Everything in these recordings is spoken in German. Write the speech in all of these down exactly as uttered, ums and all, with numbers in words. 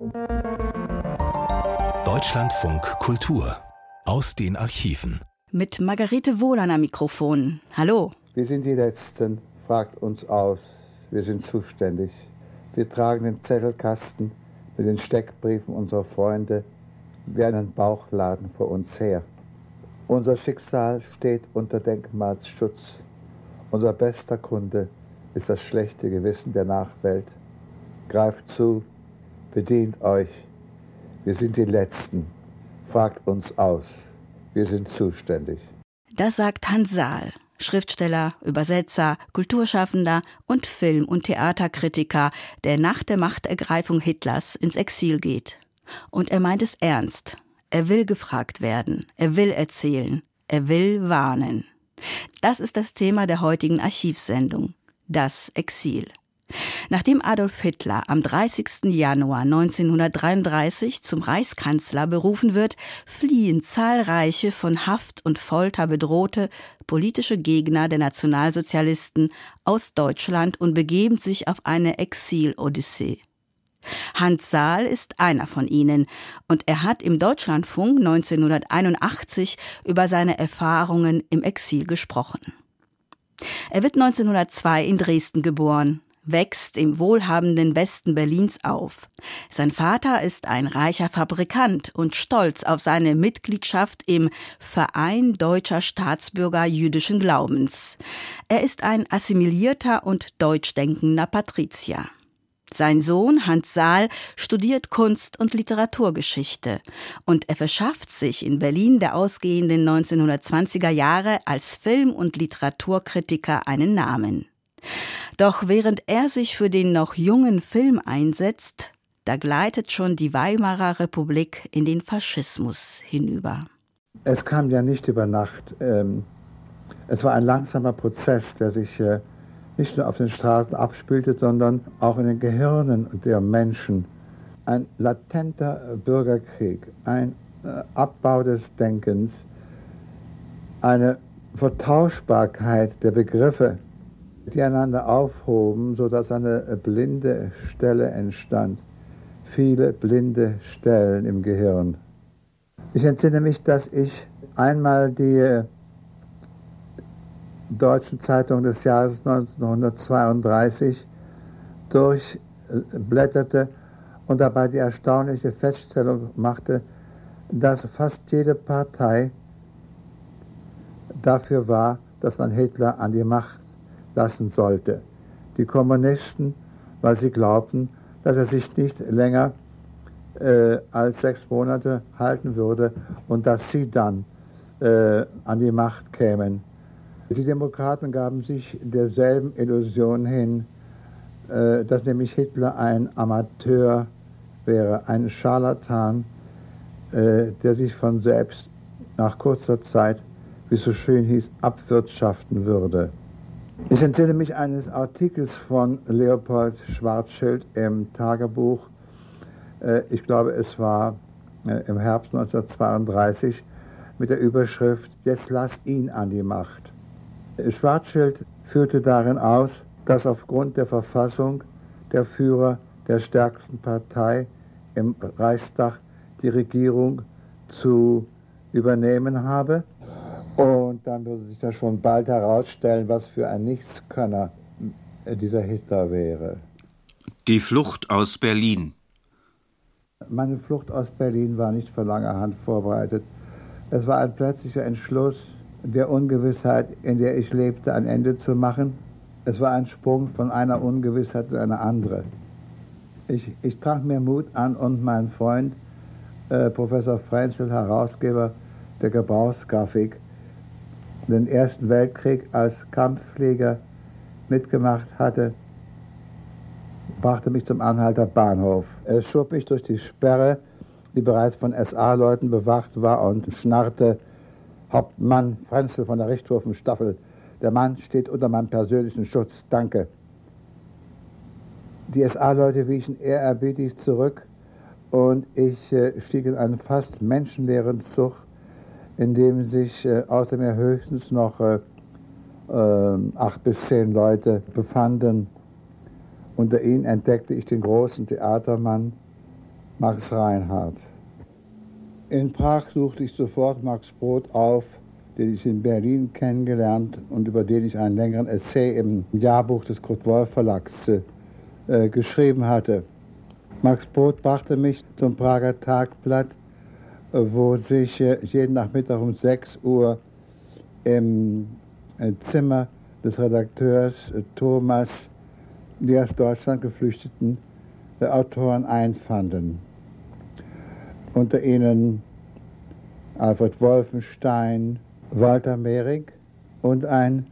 Deutschlandfunk Kultur aus den Archiven. Mit Margarete Wohlan am Mikrofon. Hallo. Wir sind die Letzten, fragt uns aus. Wir sind zuständig. Wir tragen den Zettelkasten mit den Steckbriefen unserer Freunde wie einen Bauchladen vor uns her. Unser Schicksal steht unter Denkmalsschutz. Unser bester Kunde ist das schlechte Gewissen der Nachwelt. Greift zu, bedient euch. Wir sind die Letzten. Fragt uns aus. Wir sind zuständig. Das sagt Hans Saal, Schriftsteller, Übersetzer, Kulturschaffender und Film- und Theaterkritiker, der nach der Machtergreifung Hitlers ins Exil geht. Und er meint es ernst. Er will gefragt werden. Er will erzählen. Er will warnen. Das ist das Thema der heutigen Archivsendung. Das Exil. Nachdem Adolf Hitler am dreißigsten Januar neunzehnhundertdreiunddreißig zum Reichskanzler berufen wird, fliehen zahlreiche von Haft und Folter bedrohte politische Gegner der Nationalsozialisten aus Deutschland und begeben sich auf eine Exil-Odyssee. Hans Saal ist einer von ihnen und er hat im Deutschlandfunk neunzehnhunderteinundachtzig über seine Erfahrungen im Exil gesprochen. Er wird neunzehnhundertzwei in Dresden geboren, wächst im wohlhabenden Westen Berlins auf. Sein Vater ist ein reicher Fabrikant und stolz auf seine Mitgliedschaft im Verein Deutscher Staatsbürger jüdischen Glaubens. Er ist ein assimilierter und deutschdenkender Patrizier. Sein Sohn Hans Saal studiert Kunst- und Literaturgeschichte und er verschafft sich in Berlin der ausgehenden neunzehnhundertzwanziger Jahre als Film- und Literaturkritiker einen Namen. Doch während er sich für den noch jungen Film einsetzt, da gleitet schon die Weimarer Republik in den Faschismus hinüber. Es kam ja nicht über Nacht. Es war ein langsamer Prozess, der sich nicht nur auf den Straßen abspielte, sondern auch in den Gehirnen der Menschen. Ein latenter Bürgerkrieg, ein Abbau des Denkens, eine Vertauschbarkeit der Begriffe, die einander aufhoben, sodass eine blinde Stelle entstand. Viele blinde Stellen im Gehirn. Ich entsinne mich, dass ich einmal die deutschen Zeitung des Jahres neunzehnhundertzweiunddreißig durchblätterte und dabei die erstaunliche Feststellung machte, dass fast jede Partei dafür war, dass man Hitler an die Macht lassen sollte. Die Kommunisten, weil sie glaubten, dass er sich nicht länger äh, als sechs Monate halten würde und dass sie dann äh, an die Macht kämen. Die Demokraten gaben sich derselben Illusion hin, äh, dass nämlich Hitler ein Amateur wäre, ein Scharlatan, äh, der sich von selbst nach kurzer Zeit, wie es so schön hieß, abwirtschaften würde. Ich entsinne mich eines Artikels von Leopold Schwarzschild im Tagebuch. Ich glaube, es war im Herbst neunzehnhundertzweiunddreißig mit der Überschrift »Jetzt lass ihn an die Macht«. Schwarzschild führte darin aus, dass aufgrund der Verfassung der Führer der stärksten Partei im Reichstag die Regierung zu übernehmen habe. Und dann würde sich das schon bald herausstellen, was für ein Nichtskönner dieser Hitler wäre. Die Flucht aus Berlin. Meine Flucht aus Berlin war nicht von langer Hand vorbereitet. Es war ein plötzlicher Entschluss, der Ungewissheit, in der ich lebte, ein Ende zu machen. Es war ein Sprung von einer Ungewissheit in eine andere. Ich, ich trank mir Mut an und mein Freund, äh, Professor Frenzel, Herausgeber der Gebrauchsgrafik, den Ersten Weltkrieg als Kampfflieger mitgemacht hatte, brachte mich zum Anhalter Bahnhof. Er schob mich durch die Sperre, die bereits von S A-Leuten bewacht war, und schnarrte: »Hauptmann Frenzel von der Richtwurfenstaffel, der Mann steht unter meinem persönlichen Schutz, danke.« Die S A-Leute wichen ehrerbietig zurück und ich äh, stieg in einen fast menschenleeren Zug, in dem sich äh, außer mir höchstens noch äh, äh, acht bis zehn Leute befanden. Unter ihnen entdeckte ich den großen Theatermann Max Reinhardt. In Prag suchte ich sofort Max Brod auf, den ich in Berlin kennengelernt und über den ich einen längeren Essay im Jahrbuch des Kurt-Wolf-Verlags äh, geschrieben hatte. Max Brod brachte mich zum Prager Tagblatt, äh, wo sich äh, jeden Nachmittag um sechs Uhr im äh, Zimmer des Redakteurs äh, Thomas die aus Deutschland geflüchteten äh, Autoren einfanden. Unter ihnen Alfred Wolfenstein, Walter Mehring und ein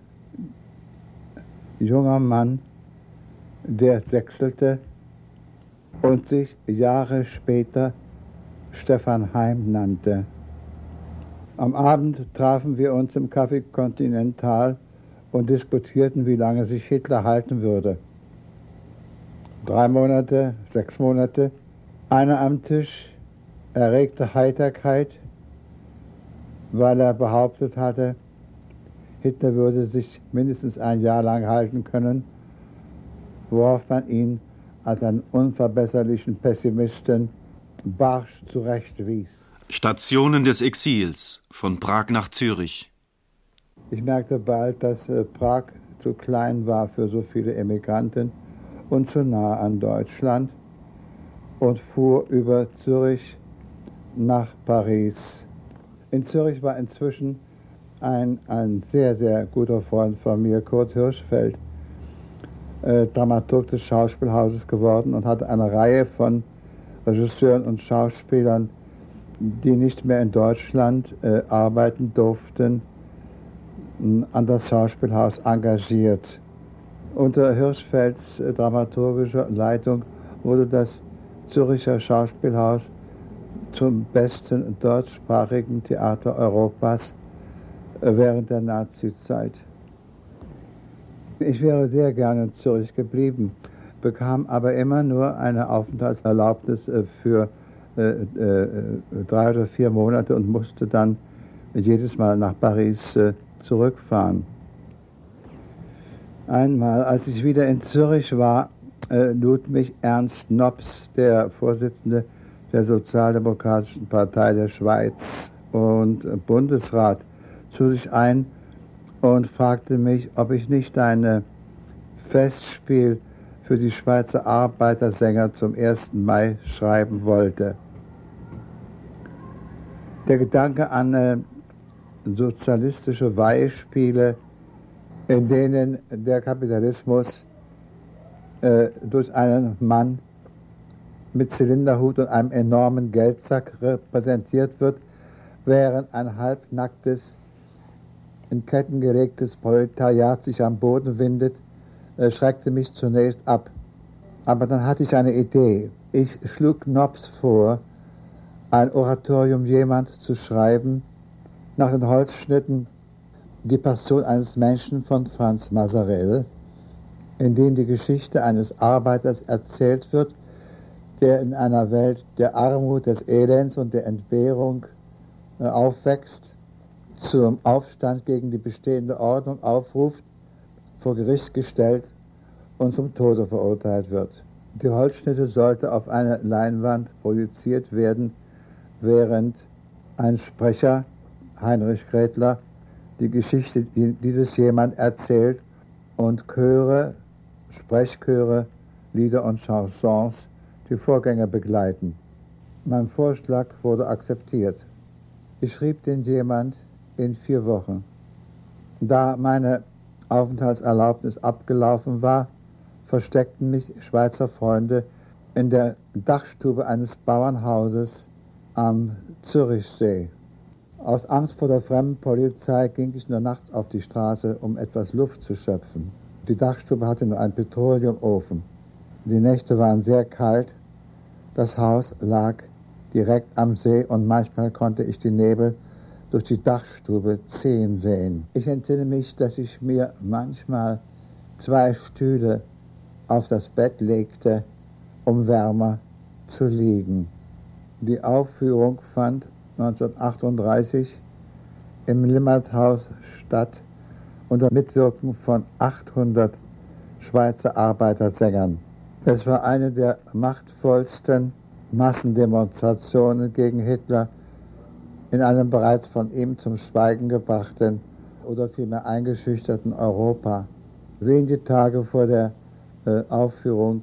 junger Mann, der sechselte und sich Jahre später Stefan Heym nannte. Am Abend trafen wir uns im Café Continental und diskutierten, wie lange sich Hitler halten würde. Drei Monate, sechs Monate. Einer am Tisch erregte Heiterkeit, weil er behauptet hatte, Hitler würde sich mindestens ein Jahr lang halten können, worauf man ihn als einen unverbesserlichen Pessimisten barsch zurechtwies. Stationen des Exils, von Prag nach Zürich. Ich merkte bald, dass äh, Prag zu klein war für so viele Emigranten und zu nah an Deutschland und fuhr über Zürich nach Paris. In Zürich war inzwischen ein, ein sehr, sehr guter Freund von mir, Kurt Hirschfeld, äh, Dramaturg des Schauspielhauses geworden und hatte eine Reihe von Regisseuren und Schauspielern, die nicht mehr in Deutschland äh, arbeiten durften, an das Schauspielhaus engagiert. Unter Hirschfelds äh, dramaturgischer Leitung wurde das Züricher Schauspielhaus zum besten deutschsprachigen Theater Europas äh, während der Nazizeit. Ich wäre sehr gerne in Zürich geblieben, bekam aber immer nur eine Aufenthaltserlaubnis äh, für äh, äh, drei oder vier Monate und musste dann jedes Mal nach Paris äh, zurückfahren. Einmal, als ich wieder in Zürich war, äh, lud mich Ernst Nobs, der Vorsitzende der Sozialdemokratischen Partei der Schweiz und äh, Bundesrat, zu sich ein und fragte mich, ob ich nicht ein Festspiel für die Schweizer Arbeitersänger zum ersten Mai schreiben wollte. Der Gedanke an äh, sozialistische Weihespiele, in denen der Kapitalismus äh, durch einen Mann mit Zylinderhut und einem enormen Geldsack repräsentiert wird, während ein halbnacktes, in Ketten gelegtes Proletariat sich am Boden windet, äh, schreckte mich zunächst ab. Aber dann hatte ich eine Idee. Ich schlug Nobs vor, ein Oratorium jemand zu schreiben, nach den Holzschnitten Die Passion eines Menschen von Franz Maserell, in dem die Geschichte eines Arbeiters erzählt wird, der in einer Welt der Armut, des Elends und der Entbehrung äh, aufwächst, zum Aufstand gegen die bestehende Ordnung aufruft, vor Gericht gestellt und zum Tode verurteilt wird. Die Holzschnitte sollte auf eine Leinwand projiziert werden, während ein Sprecher, Heinrich Grätler, die Geschichte dieses jemand erzählt und Chöre, Sprechchöre, Lieder und Chansons die Vorgänger begleiten. Mein Vorschlag wurde akzeptiert. Ich schrieb den jemand in vier Wochen. Da meine Aufenthaltserlaubnis abgelaufen war, versteckten mich Schweizer Freunde in der Dachstube eines Bauernhauses am Zürichsee. Aus Angst vor der Fremdenpolizei ging ich nur nachts auf die Straße, um etwas Luft zu schöpfen. Die Dachstube hatte nur einen Petroleumofen. Die Nächte waren sehr kalt. Das Haus lag direkt am See und manchmal konnte ich die Nebel durch die Dachstube ziehen sehen. Ich entsinne mich, dass ich mir manchmal zwei Stühle auf das Bett legte, um wärmer zu liegen. Die Aufführung fand neunzehnhundertachtunddreißig im Limmathaus statt, unter Mitwirkung von achthundert Schweizer Arbeitersängern. Es war eine der machtvollsten Massendemonstrationen gegen Hitler in einem bereits von ihm zum Schweigen gebrachten oder vielmehr eingeschüchterten Europa. Wenige Tage vor der äh, Aufführung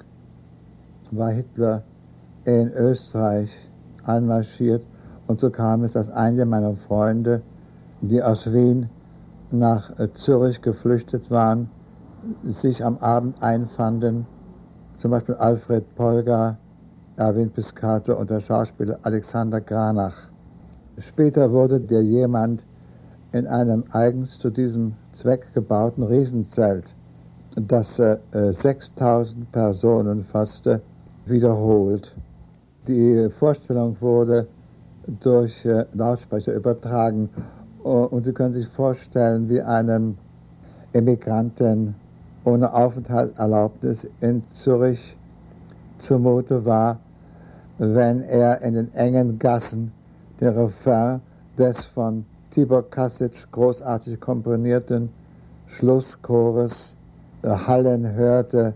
war Hitler in Österreich einmarschiert und so kam es, dass einige meiner Freunde, die aus Wien nach äh, Zürich geflüchtet waren, sich am Abend einfanden, zum Beispiel Alfred Polgar, Erwin Piscator und der Schauspieler Alexander Granach. Später wurde der jemand in einem eigens zu diesem Zweck gebauten Riesenzelt, das äh, sechstausend Personen fasste, wiederholt. Die Vorstellung wurde durch äh, Lautsprecher übertragen und Sie können sich vorstellen, wie einem Emigranten ohne Aufenthaltserlaubnis in Zürich zumute war, wenn er in den engen Gassen den Refrain des von Tibor Kasic großartig komponierten Schlusschores hallen hörte: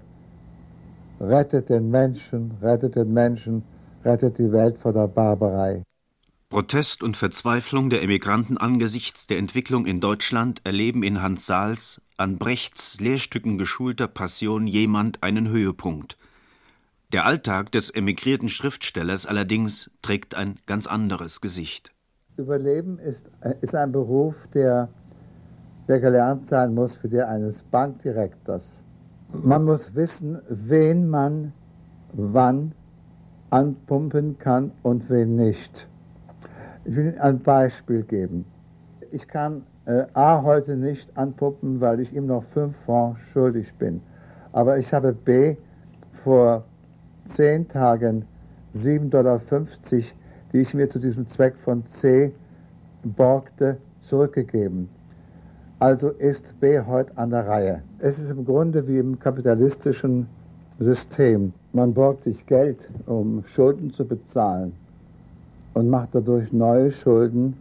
Rettet den Menschen, rettet den Menschen, rettet die Welt vor der Barbarei. Protest und Verzweiflung der Emigranten angesichts der Entwicklung in Deutschland erleben in Hans Sahls, an Brechts Lehrstücken geschulter Passion jemand einen Höhepunkt. Der Alltag des emigrierten Schriftstellers allerdings trägt ein ganz anderes Gesicht. Überleben ist, ist ein Beruf, der, der gelernt sein muss für den eines Bankdirektors. Man muss wissen, wen man wann anpumpen kann und wen nicht. Ich will Ihnen ein Beispiel geben. Ich kann äh, A heute nicht anpumpen, weil ich ihm noch fünf Francs schuldig bin. Aber ich habe B vor zehn Tagen sieben Komma fünfzig Dollar, die ich mir zu diesem Zweck von C borgte, zurückgegeben. Also ist B heute an der Reihe. Es ist im Grunde wie im kapitalistischen System. Man borgt sich Geld, um Schulden zu bezahlen und macht dadurch neue Schulden,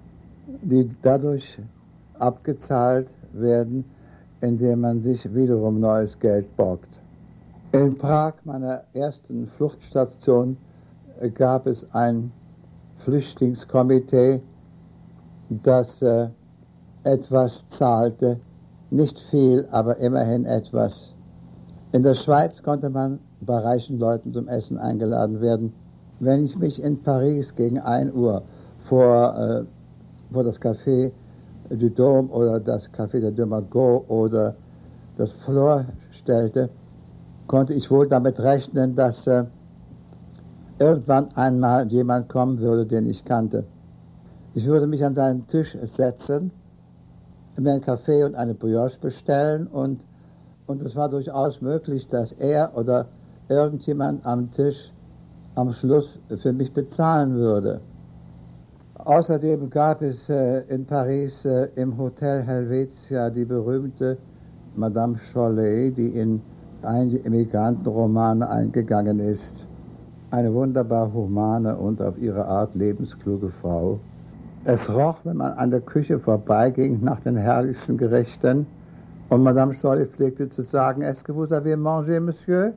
die dadurch abgezahlt werden, indem man sich wiederum neues Geld borgt. In Prag, meiner ersten Fluchtstation, gab es ein Flüchtlingskomitee, das äh, etwas zahlte, nicht viel, aber immerhin etwas. In der Schweiz konnte man bei reichen Leuten zum Essen eingeladen werden. Wenn ich mich in Paris gegen ein Uhr vor, äh, vor das Café du Dôme oder das Café de Demagot oder das Flore stellte, konnte ich wohl damit rechnen, dass äh, irgendwann einmal jemand kommen würde, den ich kannte. Ich würde mich an seinen Tisch setzen, mir einen Kaffee und eine Brioche bestellen und, und es war durchaus möglich, dass er oder irgendjemand am Tisch am Schluss für mich bezahlen würde. Außerdem gab es äh, in Paris äh, im Hotel Helvetia die berühmte Madame Cholet, die in einige Immigrantenromane eingegangen ist. Eine wunderbar humane und auf ihre Art lebenskluge Frau. Es roch, wenn man an der Küche vorbeiging, nach den herrlichsten Gerichten. Und Madame Cholet pflegte zu sagen: Est-ce que vous avez mangé, Monsieur?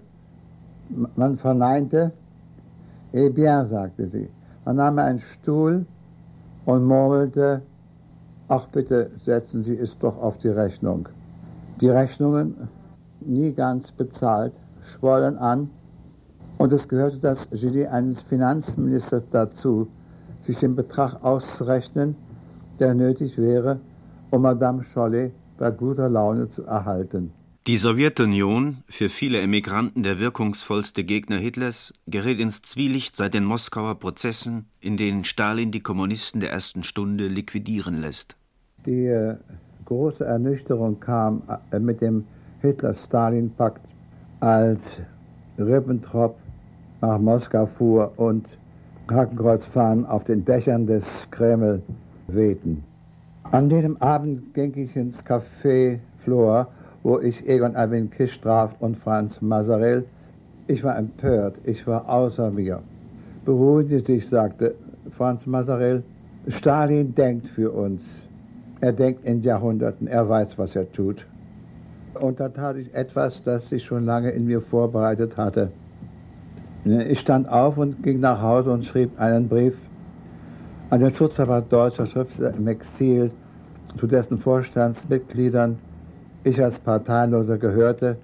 Man verneinte. Eh bien, sagte sie. Man nahm einen Stuhl und murmelte: Ach bitte, setzen Sie es doch auf die Rechnung. Die Rechnungen, nie ganz bezahlt, schwollen an. Und es gehörte das Genie eines Finanzministers dazu, sich den Betrag auszurechnen, der nötig wäre, um Madame Cholet bei guter Laune zu erhalten. Die Sowjetunion, für viele Emigranten der wirkungsvollste Gegner Hitlers, gerät ins Zwielicht seit den Moskauer Prozessen, in denen Stalin die Kommunisten der ersten Stunde liquidieren lässt. Die äh, große Ernüchterung kam äh, mit dem Hitler-Stalin-Pakt, als Ribbentrop nach Moskau fuhr und Hakenkreuzfahnen auf den Dächern des Kreml wehten. An jenem Abend ging ich ins Café Flore, wo ich Egon Erwin Kisch traf und Franz Maserell. Ich war empört, ich war außer mir. Beruhigen Sie sich, sagte Franz Maserell. Stalin denkt für uns. Er denkt in Jahrhunderten, er weiß, was er tut. Und da tat ich etwas, das sich schon lange in mir vorbereitet hatte. Ich stand auf und ging nach Hause und schrieb einen Brief an den Schutzverband deutscher Schriftsteller im Exil, zu dessen Vorstandsmitgliedern ich als Parteiloser gehörte,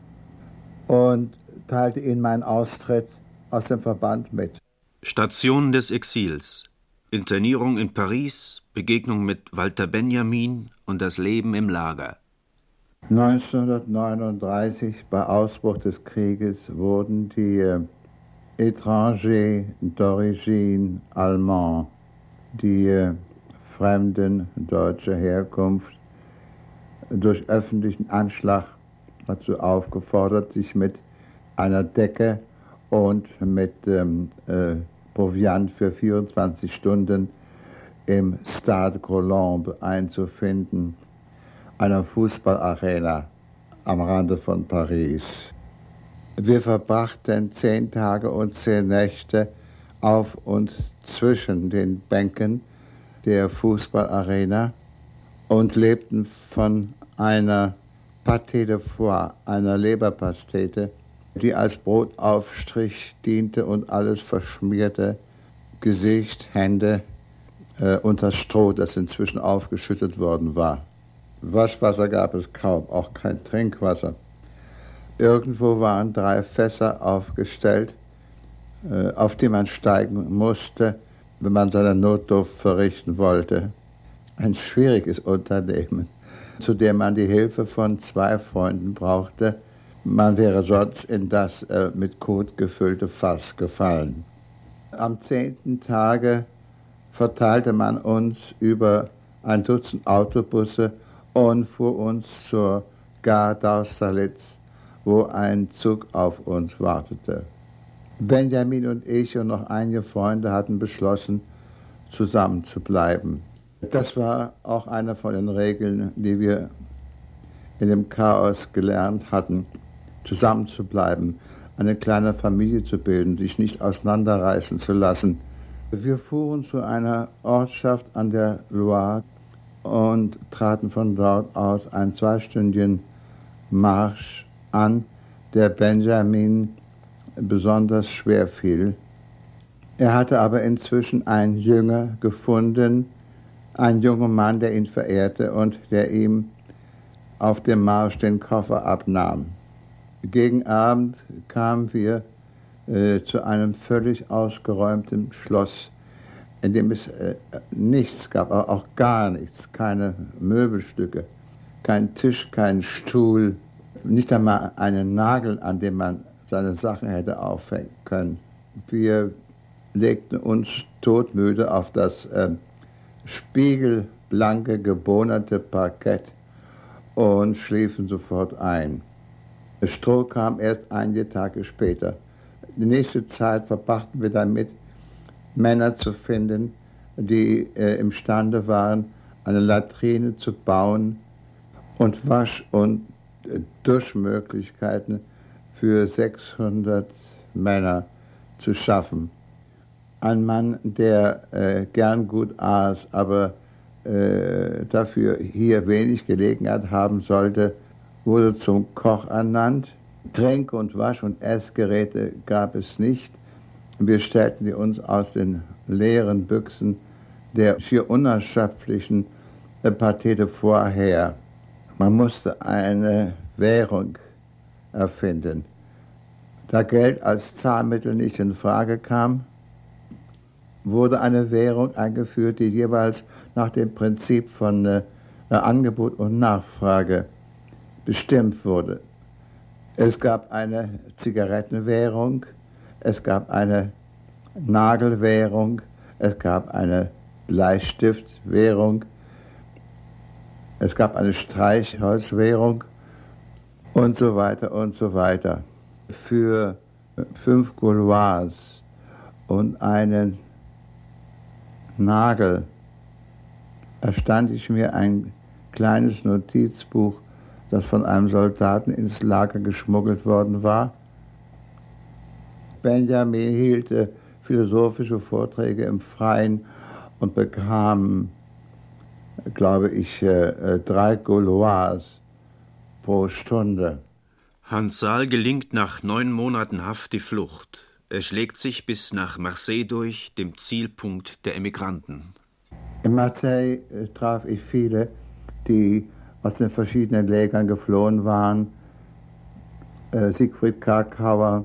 und teilte ihnen meinen Austritt aus dem Verband mit. Station des Exils, Internierung in Paris, Begegnung mit Walter Benjamin und das Leben im Lager. neunzehnhundertneununddreißig, bei Ausbruch des Krieges, wurden die äh, Étrangers d'origine allemand, die äh, Fremden deutscher Herkunft, durch öffentlichen Anschlag dazu aufgefordert, sich mit einer Decke und mit ähm, äh, Proviant für vierundzwanzig Stunden im Stade Colombe einzufinden, einer Fußballarena am Rande von Paris. Wir verbrachten zehn Tage und zehn Nächte auf und zwischen den Bänken der Fußballarena und lebten von einer Pâté de foie, einer Leberpastete, die als Brotaufstrich diente und alles verschmierte, Gesicht, Hände äh, und das Stroh, das inzwischen aufgeschüttet worden war. Waschwasser gab es kaum, auch kein Trinkwasser. Irgendwo waren drei Fässer aufgestellt, äh, auf die man steigen musste, wenn man seine Notdurft verrichten wollte. Ein schwieriges Unternehmen, zu dem man die Hilfe von zwei Freunden brauchte. Man wäre sonst in das äh, mit Kot gefüllte Fass gefallen. Am zehnten Tage verteilte man uns über ein Dutzend Autobusse und fuhr uns zur Gare d'Austerlitz, wo ein Zug auf uns wartete. Benjamin und ich und noch einige Freunde hatten beschlossen, zusammen zu bleiben. Das war auch eine von den Regeln, die wir in dem Chaos gelernt hatten, zusammen zu bleiben, eine kleine Familie zu bilden, sich nicht auseinanderreißen zu lassen. Wir fuhren zu einer Ortschaft an der Loire und traten von dort aus einen zweistündigen Marsch an, der Benjamin besonders schwer fiel. Er hatte aber inzwischen einen Jünger gefunden, einen jungen Mann, der ihn verehrte und der ihm auf dem Marsch den Koffer abnahm. Gegen Abend kamen wir äh, zu einem völlig ausgeräumten Schloss, in dem es äh, nichts gab, auch gar nichts, keine Möbelstücke, kein Tisch, kein Stuhl, nicht einmal einen Nagel, an dem man seine Sachen hätte aufhängen können. Wir legten uns todmüde auf das äh, spiegelblanke, gebonerte Parkett und schliefen sofort ein. Das Stroh kam erst einige Tage später. Die nächste Zeit verbrachten wir damit, Männer zu finden, die äh, imstande waren, eine Latrine zu bauen und Wasch- und äh, Duschmöglichkeiten für sechshundert Männer zu schaffen. Ein Mann, der äh, gern gut aß, aber äh, dafür hier wenig Gelegenheit haben sollte, wurde zum Koch ernannt. Tränke- und Wasch- und Essgeräte gab es nicht. Wir stellten die uns aus den leeren Büchsen der schier unerschöpflichen Pâté de foie her. Man musste eine Währung erfinden. Da Geld als Zahlmittel nicht in Frage kam, wurde eine Währung eingeführt, die jeweils nach dem Prinzip von äh, Angebot und Nachfrage bestimmt wurde. Es gab eine Zigarettenwährung, es gab eine Nagelwährung, es gab eine Bleistiftwährung, es gab eine Streichholzwährung und so weiter und so weiter. Für fünf Gauloises und einen Nagel erstand ich mir ein kleines Notizbuch, das von einem Soldaten ins Lager geschmuggelt worden war. Benjamin hielt äh, philosophische Vorträge im Freien und bekam, glaube ich, äh, drei Gauloises pro Stunde. Hans Saal gelingt nach neun Monaten Haft die Flucht. Er schlägt sich bis nach Marseille durch, dem Zielpunkt der Emigranten. In Marseille äh, traf ich viele, die aus den verschiedenen Lägern geflohen waren. Äh, Siegfried Kracauer,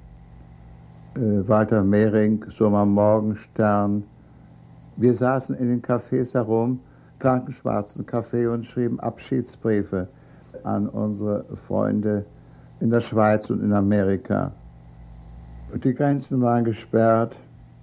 äh, Walter Mehring, Soma Morgenstern. Wir saßen in den Cafés herum, tranken schwarzen Kaffee und schrieben Abschiedsbriefe an unsere Freunde in der Schweiz und in Amerika. Die Grenzen waren gesperrt.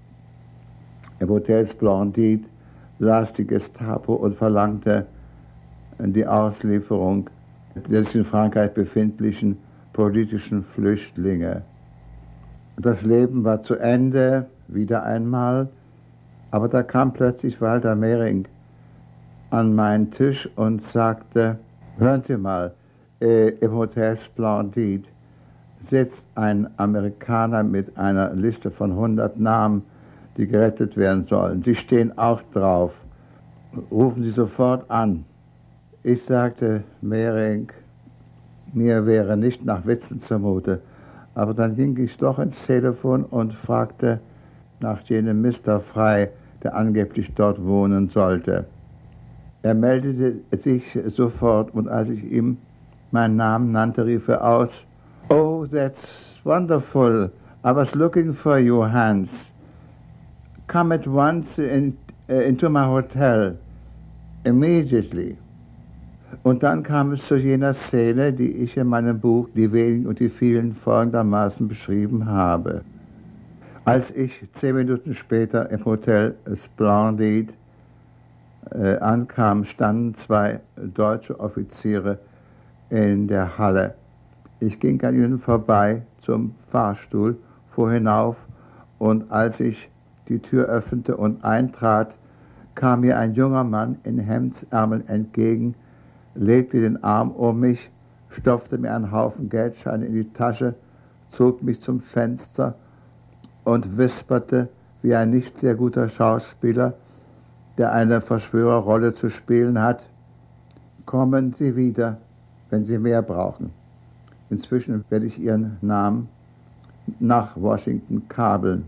Im Hotel Splendide saß die Gestapo und verlangte die Auslieferung der sich in Frankreich befindlichen politischen Flüchtlinge. Das Leben war zu Ende, wieder einmal, aber da kam plötzlich Walter Mehring an meinen Tisch und sagte, hören Sie mal, äh, im Hotel Splendide sitzt ein Amerikaner mit einer Liste von hundert Namen, die gerettet werden sollen. Sie stehen auch drauf. Rufen Sie sofort an. Ich sagte, Mehring, mir wäre nicht nach Witzen zumute. Aber dann ging ich doch ins Telefon und fragte nach jenem Mister Frey, der angeblich dort wohnen sollte. Er meldete sich sofort und als ich ihm meinen Namen nannte, rief er aus, "Oh, that's wonderful. I was looking for you, Hans. Come at once in, uh, into my hotel. Immediately." Und dann kam es zu jener Szene, die ich in meinem Buch Die wenigen und die vielen folgendermaßen beschrieben habe. Als ich zehn Minuten später im Hotel Splendide äh, ankam, standen zwei deutsche Offiziere in der Halle. Ich ging an ihnen vorbei zum Fahrstuhl, fuhr hinauf und als ich die Tür öffnete und eintrat, kam mir ein junger Mann in Hemdsärmeln entgegen, legte den Arm um mich, stopfte mir einen Haufen Geldscheine in die Tasche, zog mich zum Fenster und wisperte wie ein nicht sehr guter Schauspieler, der eine Verschwörerrolle zu spielen hat, "Kommen Sie wieder, wenn Sie mehr brauchen. Inzwischen werde ich Ihren Namen nach Washington kabeln.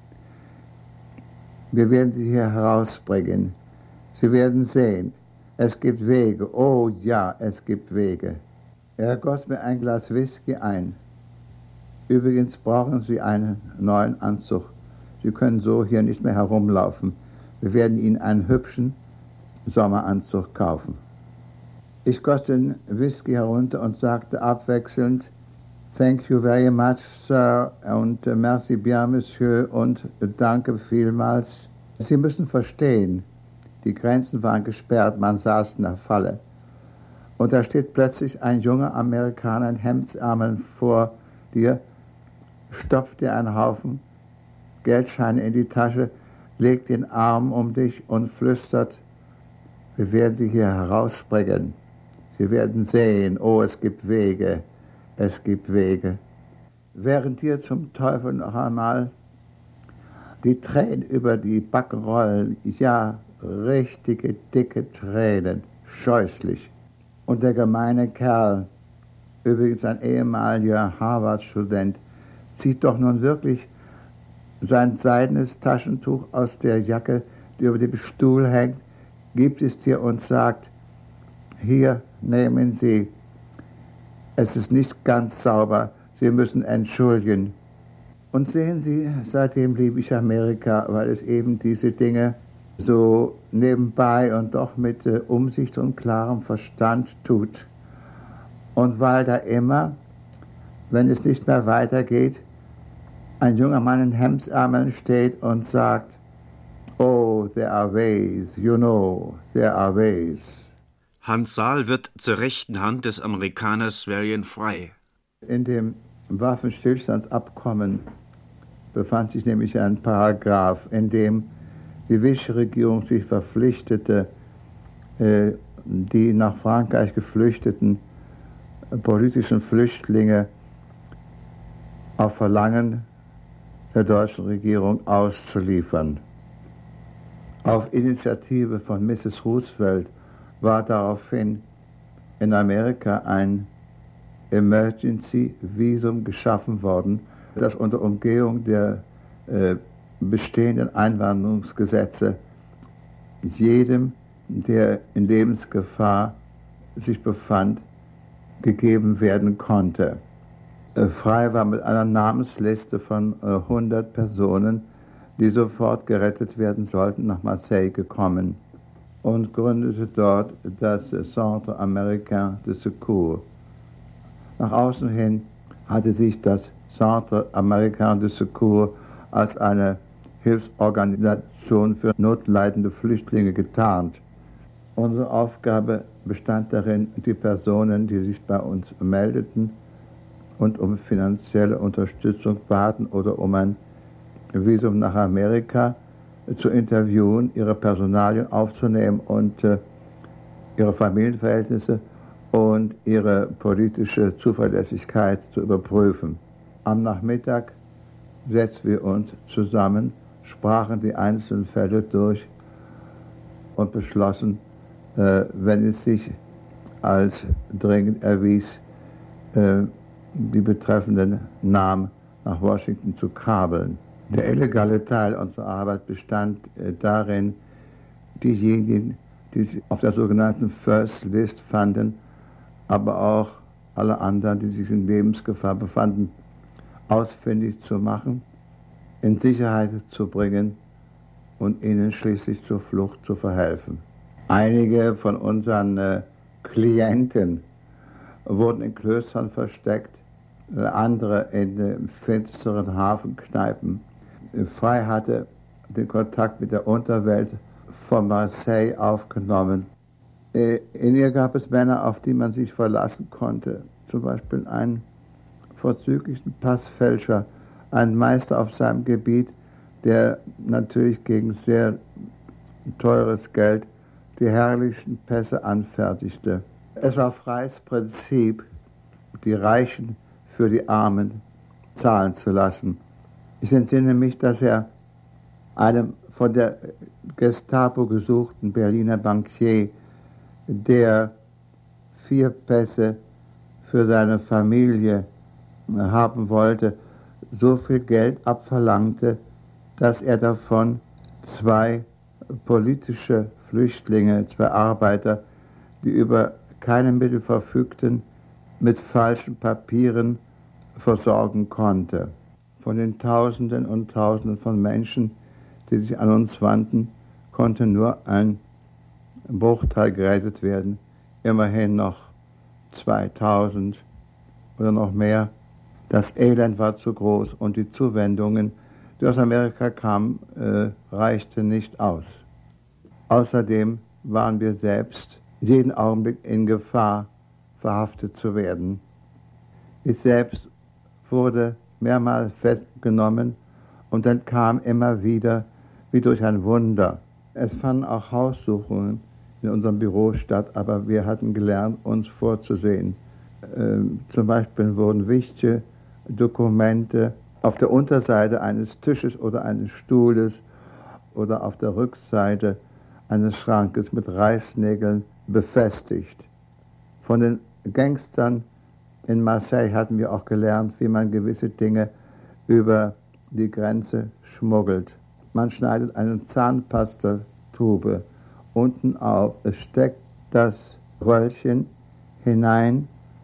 Wir werden Sie hier herausbringen. Sie werden sehen, es gibt Wege. Oh ja, es gibt Wege." Er goss mir ein Glas Whisky ein. "Übrigens brauchen Sie einen neuen Anzug. Sie können so hier nicht mehr herumlaufen. Wir werden Ihnen einen hübschen Sommeranzug kaufen." Ich goss den Whisky herunter und sagte abwechselnd, "Thank you very much, Sir, und uh, merci bien, Monsieur, und uh, danke vielmals. Sie müssen verstehen, die Grenzen waren gesperrt, man saß in der Falle. Und da steht plötzlich ein junger Amerikaner in Hemdsärmeln vor dir, stopft dir einen Haufen Geldscheine in die Tasche, legt den Arm um dich und flüstert, wir werden Sie hier herausbringen. Sie werden sehen, oh, es gibt Wege, es gibt Wege." Während dir zum Teufel noch einmal die Tränen über die Backen rollen, ja, richtige dicke Tränen, scheußlich. Und der gemeine Kerl, übrigens ein ehemaliger Harvard-Student, zieht doch nun wirklich sein seidenes Taschentuch aus der Jacke, die über dem Stuhl hängt, gibt es dir und sagt, "Hier, nehmen Sie. Es ist nicht ganz sauber, Sie müssen entschuldigen." Und sehen Sie, seitdem liebe ich Amerika, weil es eben diese Dinge so nebenbei und doch mit äh, Umsicht und klarem Verstand tut. Und weil da immer, wenn es nicht mehr weitergeht, ein junger Mann in Hemdsärmeln steht und sagt, "Oh, there are ways, you know, there are ways." Hans Saal wird zur rechten Hand des Amerikaners Varian Fry. In dem Waffenstillstandsabkommen befand sich nämlich ein Paragraph, in dem die Vichy-Regierung sich verpflichtete, äh, die nach Frankreich geflüchteten äh, politischen Flüchtlinge auf Verlangen der deutschen Regierung auszuliefern. Auf Initiative von Misses Roosevelt war daraufhin in Amerika ein Emergency-Visum geschaffen worden dass unter Umgehung der äh, bestehenden Einwanderungsgesetze jedem, der in Lebensgefahr sich befand, gegeben werden konnte. Äh, Frei war mit einer Namensliste von äh, hundert Personen, die sofort gerettet werden sollten, nach Marseille gekommen und gründete dort das Centre Américain de Secours. Nach außen hin hatte sich das Centre Américain de Secours als eine Hilfsorganisation für notleidende Flüchtlinge getarnt. Unsere Aufgabe bestand darin, die Personen, die sich bei uns meldeten und um finanzielle Unterstützung baten oder um ein Visum nach Amerika zu interviewen, ihre Personalien aufzunehmen und äh, ihre Familienverhältnisse und ihre politische Zuverlässigkeit zu überprüfen. Am Nachmittag setzten wir uns zusammen, sprachen die einzelnen Fälle durch und beschlossen, äh, wenn es sich als dringend erwies, äh, die betreffenden Namen nach Washington zu kabeln. Der illegale Teil unserer Arbeit bestand äh, darin, diejenigen, die sich auf der sogenannten First List fanden, aber auch alle anderen, die sich in Lebensgefahr befanden, ausfindig zu machen, in Sicherheit zu bringen und ihnen schließlich zur Flucht zu verhelfen. Einige von unseren äh, Klienten wurden in Klöstern versteckt, äh, andere in äh, finsteren Hafenkneipen. Frei hatte den Kontakt mit der Unterwelt von Marseille aufgenommen. In ihr gab es Männer, auf die man sich verlassen konnte. Zum Beispiel einen vorzüglichen Passfälscher, ein Meister auf seinem Gebiet, der natürlich gegen sehr teures Geld die herrlichsten Pässe anfertigte. Es war Freis Prinzip, die Reichen für die Armen zahlen zu lassen. Ich entsinne mich, dass er einem von der Gestapo gesuchten Berliner Bankier, der vier Pässe für seine Familie haben wollte, so viel Geld abverlangte, dass er davon zwei politische Flüchtlinge, zwei Arbeiter, die über keine Mittel verfügten, mit falschen Papieren versorgen konnte. Von den Tausenden und Tausenden von Menschen, die sich an uns wandten, konnte nur ein Bruchteil gerettet werden. Immerhin noch zweitausend oder noch mehr. Das Elend war zu groß und die Zuwendungen, die aus Amerika kamen, äh, reichten nicht aus. Außerdem waren wir selbst jeden Augenblick in Gefahr, verhaftet zu werden. Ich selbst wurde mehrmals festgenommen und entkam immer wieder wie durch ein Wunder. Es fanden auch Haussuchungen in unserem Büro statt, aber wir hatten gelernt, uns vorzusehen. Ähm, zum Beispiel wurden wichtige Dokumente auf der Unterseite eines Tisches oder eines Stuhles oder auf der Rückseite eines Schrankes mit Reißnägeln befestigt. Von den Gangstern in Marseille hatten wir auch gelernt, wie man gewisse Dinge über die Grenze schmuggelt. Man schneidet eine Zahnpastatube unten auf, es steckt das Röllchen hinein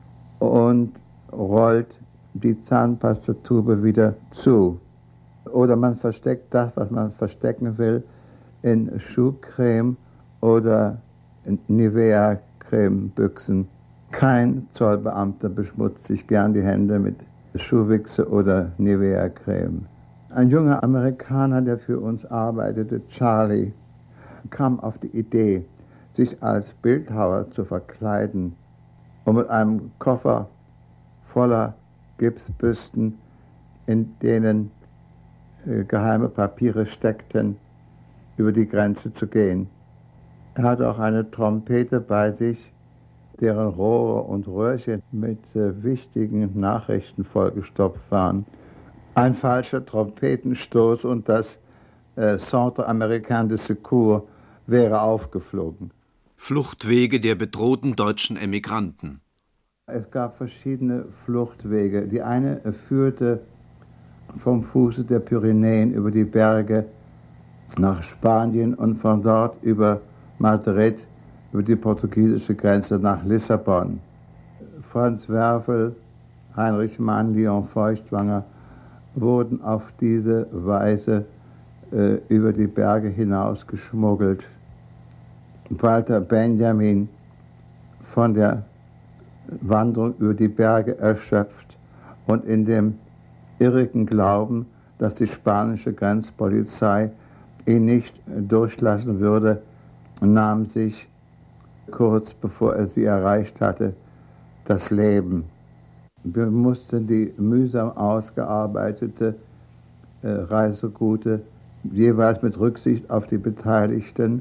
und rollt die Zahnpastatube wieder zu. Oder man versteckt das, was man verstecken will, in Schuhcreme oder in Nivea-Cremebüchsen. Kein Zollbeamter beschmutzt sich gern die Hände mit Schuhwichse oder Nivea-Creme. Ein junger Amerikaner, der für uns arbeitete, Charlie, kam auf die Idee, sich als Bildhauer zu verkleiden und mit einem Koffer voller Gipsbüsten, in denen äh, geheime Papiere steckten, über die Grenze zu gehen. Er hatte auch eine Trompete bei sich, deren Rohre und Röhrchen mit äh, wichtigen Nachrichten vollgestopft waren. Ein falscher Trompetenstoß und das äh, Centre Américain de Secours wäre aufgeflogen. Fluchtwege der bedrohten deutschen Emigranten. Es gab verschiedene Fluchtwege. Die eine führte vom Fuße der Pyrenäen über die Berge nach Spanien und von dort über Madrid, über die portugiesische Grenze nach Lissabon. Franz Werfel, Heinrich Mann, Leon Feuchtwanger wurden auf diese Weise äh, über die Berge hinaus geschmuggelt. Walter Benjamin von der Wanderung über die Berge erschöpft und in dem irrigen Glauben, dass die spanische Grenzpolizei ihn nicht durchlassen würde, nahm sich kurz bevor er sie erreicht hatte, das Leben. Wir mussten die mühsam ausgearbeitete äh, Reiseroute jeweils mit Rücksicht auf die Beteiligten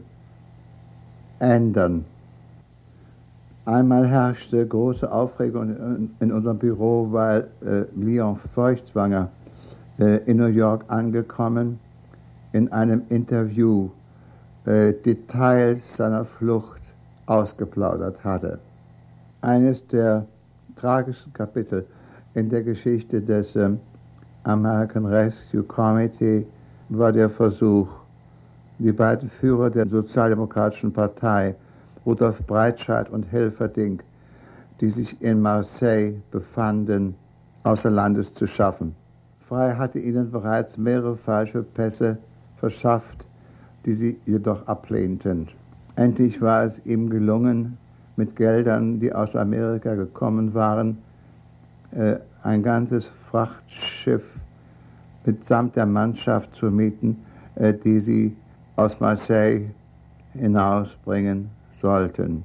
ändern. Einmal herrschte große Aufregung in, in unserem Büro, weil äh, Leon Feuchtwanger äh, in New York angekommen in einem Interview äh, Details seiner Flucht ausgeplaudert hatte. Eines der tragischen Kapitel in der Geschichte des äh, American Rescue Committee war der Versuch, die beiden Führer der Sozialdemokratischen Partei, Rudolf Breitscheid und Hilferding, die sich in Marseille befanden, außer Landes zu schaffen. Frey hatte ihnen bereits mehrere falsche Pässe verschafft, die sie jedoch ablehnten. Endlich war es ihm gelungen, mit Geldern, die aus Amerika gekommen waren, äh, ein ganzes Frachtschiff mitsamt der Mannschaft zu mieten, äh, die sie aus Marseille hinausbringen sollten.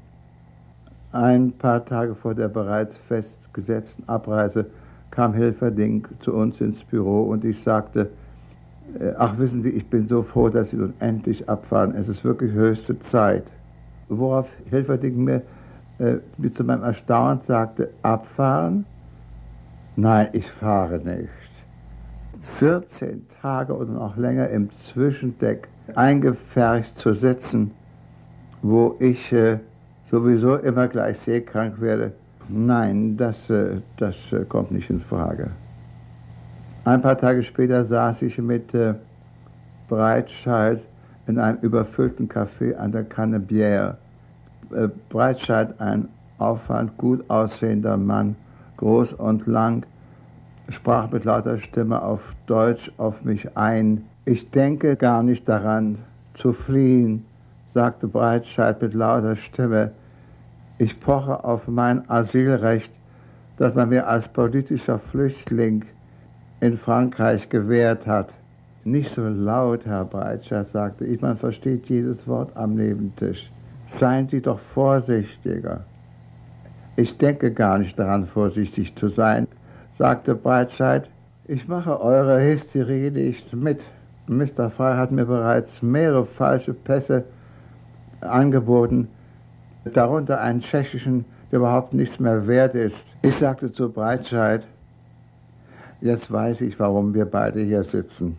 Ein paar Tage vor der bereits festgesetzten Abreise kam Hilferding zu uns ins Büro und ich sagte, ach wissen Sie, ich bin so froh, dass Sie nun endlich abfahren, es ist wirklich höchste Zeit. Worauf Hilferding mir äh, zu meinem Erstaunen sagte, abfahren? Nein, ich fahre nicht. vierzehn Tage oder noch länger im Zwischendeck eingepfercht zu sitzen, wo ich äh, sowieso immer gleich seekrank werde. Nein, das, äh, das äh, kommt nicht in Frage. Ein paar Tage später saß ich mit äh, Breitscheid in einem überfüllten Café an der Canebière. Äh, Breitscheid, ein auffallend gut aussehender Mann, groß und lang, sprach mit lauter Stimme auf Deutsch auf mich ein. Ich denke gar nicht daran, zu fliehen, sagte Breitscheid mit lauter Stimme. Ich poche auf mein Asylrecht, das man mir als politischer Flüchtling in Frankreich gewährt hat. Nicht so laut, Herr Breitscheid, sagte ich, man versteht jedes Wort am Nebentisch. Seien Sie doch vorsichtiger. Ich denke gar nicht daran, vorsichtig zu sein, sagte Breitscheid. Ich mache eure Hysterie nicht mit. Mister Frey hat mir bereits mehrere falsche Pässe angeboten, darunter einen tschechischen, der überhaupt nichts mehr wert ist. Ich sagte zu Breitscheid, jetzt weiß ich, warum wir beide hier sitzen.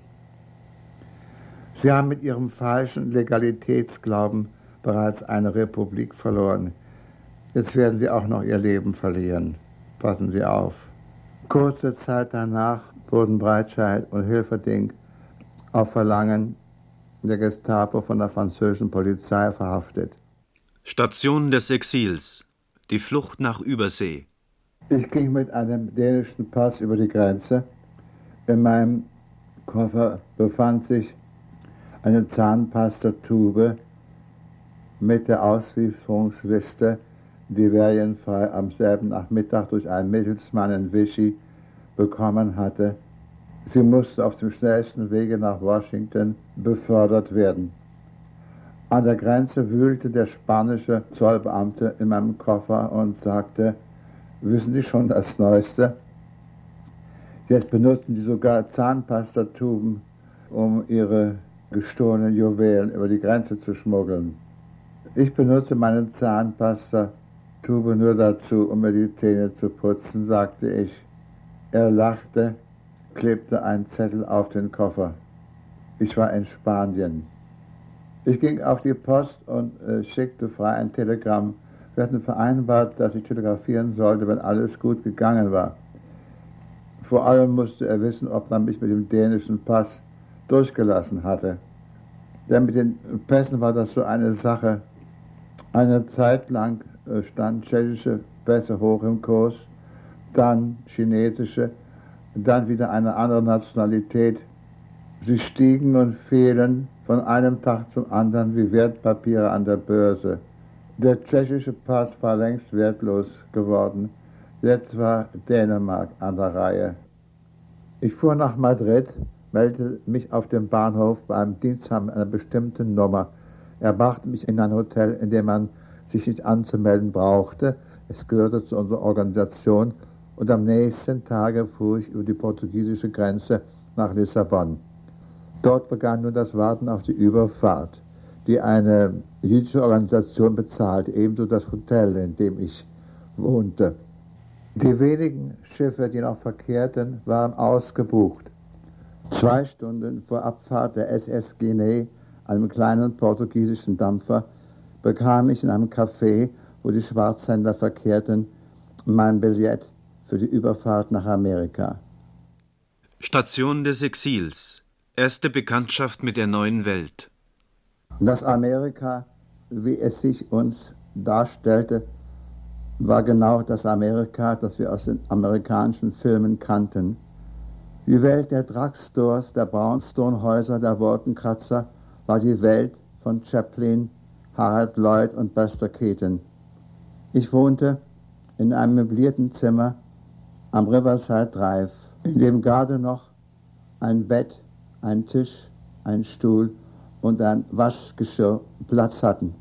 Sie haben mit Ihrem falschen Legalitätsglauben bereits eine Republik verloren. Jetzt werden Sie auch noch Ihr Leben verlieren. Passen Sie auf. Kurze Zeit danach wurden Breitscheid und Hilferding auf Verlangen der Gestapo von der französischen Polizei verhaftet. Station des Exils. Die Flucht nach Übersee. Ich ging mit einem dänischen Pass über die Grenze. In meinem Koffer befand sich eine Zahnpastatube mit der Auslieferungsliste, die Verienfrey am selben Nachmittag durch einen Mittelsmann in Vichy bekommen hatte. Sie musste auf dem schnellsten Wege nach Washington befördert werden. An der Grenze wühlte der spanische Zollbeamte in meinem Koffer und sagte, wissen Sie schon das Neueste? Jetzt benutzen Sie sogar Zahnpastatuben, um Ihre gestohlenen Juwelen über die Grenze zu schmuggeln. Ich benutze meine Zahnpastatube nur dazu, um mir die Zähne zu putzen, sagte ich. Er lachte, klebte einen Zettel auf den Koffer. Ich war in Spanien. Ich ging auf die Post und äh, schickte Frey ein Telegramm. Wir hatten vereinbart, dass ich telegrafieren sollte, wenn alles gut gegangen war. Vor allem musste er wissen, ob man mich mit dem dänischen Pass durchgelassen hatte. Denn mit den Pässen war das so eine Sache. Eine Zeit lang standen tschechische Pässe hoch im Kurs, dann chinesische, dann wieder eine andere Nationalität. Sie stiegen und fielen von einem Tag zum anderen wie Wertpapiere an der Börse. Der tschechische Pass war längst wertlos geworden. Jetzt war Dänemark an der Reihe. Ich fuhr nach Madrid, meldete mich auf dem Bahnhof bei einem Diensthabender mit einer bestimmten Nummer. Er brachte mich in ein Hotel, in dem man sich nicht anzumelden brauchte. Es gehörte zu unserer Organisation. Und am nächsten Tage fuhr ich über die portugiesische Grenze nach Lissabon. Dort begann nun das Warten auf die Überfahrt, die eine jüdische Organisation bezahlte, ebenso das Hotel, in dem ich wohnte. Die wenigen Schiffe, die noch verkehrten, waren ausgebucht. Zwei Stunden vor Abfahrt der S S Guinée, einem kleinen portugiesischen Dampfer, bekam ich in einem Café, wo die Schwarzhändler verkehrten, mein Billett für die Überfahrt nach Amerika. Station des Exils. Erste Bekanntschaft mit der neuen Welt. Das Amerika, wie es sich uns darstellte, war genau das Amerika, das wir aus den amerikanischen Filmen kannten. Die Welt der Drugstores, der Brownstone-Häuser, der Wolkenkratzer war die Welt von Chaplin, Harold Lloyd und Buster Keaton. Ich wohnte in einem möblierten Zimmer am Riverside Drive, in dem gerade noch ein Bett, ein Tisch, ein Stuhl und ein Waschgeschirr Platz hatten.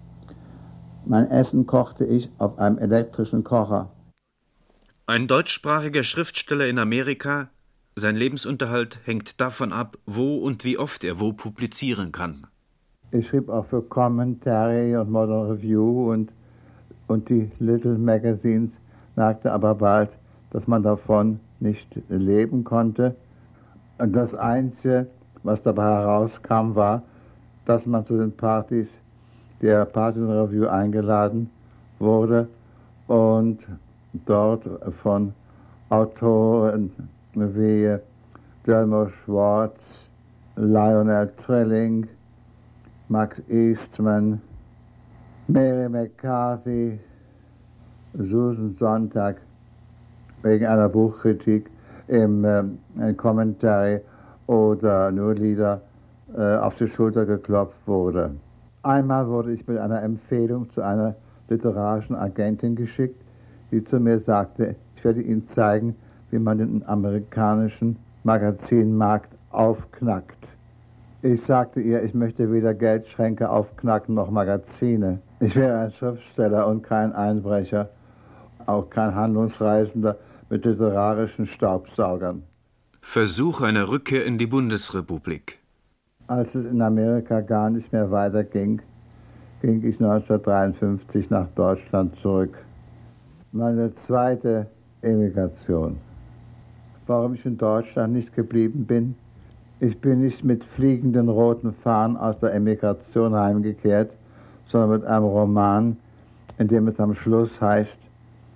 Mein Essen kochte ich auf einem elektrischen Kocher. Ein deutschsprachiger Schriftsteller in Amerika, sein Lebensunterhalt hängt davon ab, wo und wie oft er wo publizieren kann. Ich schrieb auch für Commentary und Modern Review und, und die Little Magazines, merkte aber bald, dass man davon nicht leben konnte. Und das Einzige, was dabei herauskam, war, dass man zu den Partys der Party Review eingeladen wurde und dort von Autoren wie Delmore Schwartz, Lionel Trilling, Max Eastman, Mary McCarthy, Susan Sontag wegen einer Buchkritik im äh, Commentary oder nur Lieder äh, auf die Schulter geklopft wurde. Einmal wurde ich mit einer Empfehlung zu einer literarischen Agentin geschickt, die zu mir sagte, ich werde Ihnen zeigen, wie man den amerikanischen Magazinmarkt aufknackt. Ich sagte ihr, ich möchte weder Geldschränke aufknacken noch Magazine. Ich wäre ein Schriftsteller und kein Einbrecher, auch kein Handlungsreisender mit literarischen Staubsaugern. Versuch einer Rückkehr in die Bundesrepublik. Als es in Amerika gar nicht mehr weiterging, ging ich neunzehnhundertdreiundfünfzig nach Deutschland zurück. Meine zweite Emigration. Warum ich in Deutschland nicht geblieben bin? Ich bin nicht mit fliegenden roten Fahnen aus der Emigration heimgekehrt, sondern mit einem Roman, in dem es am Schluss heißt,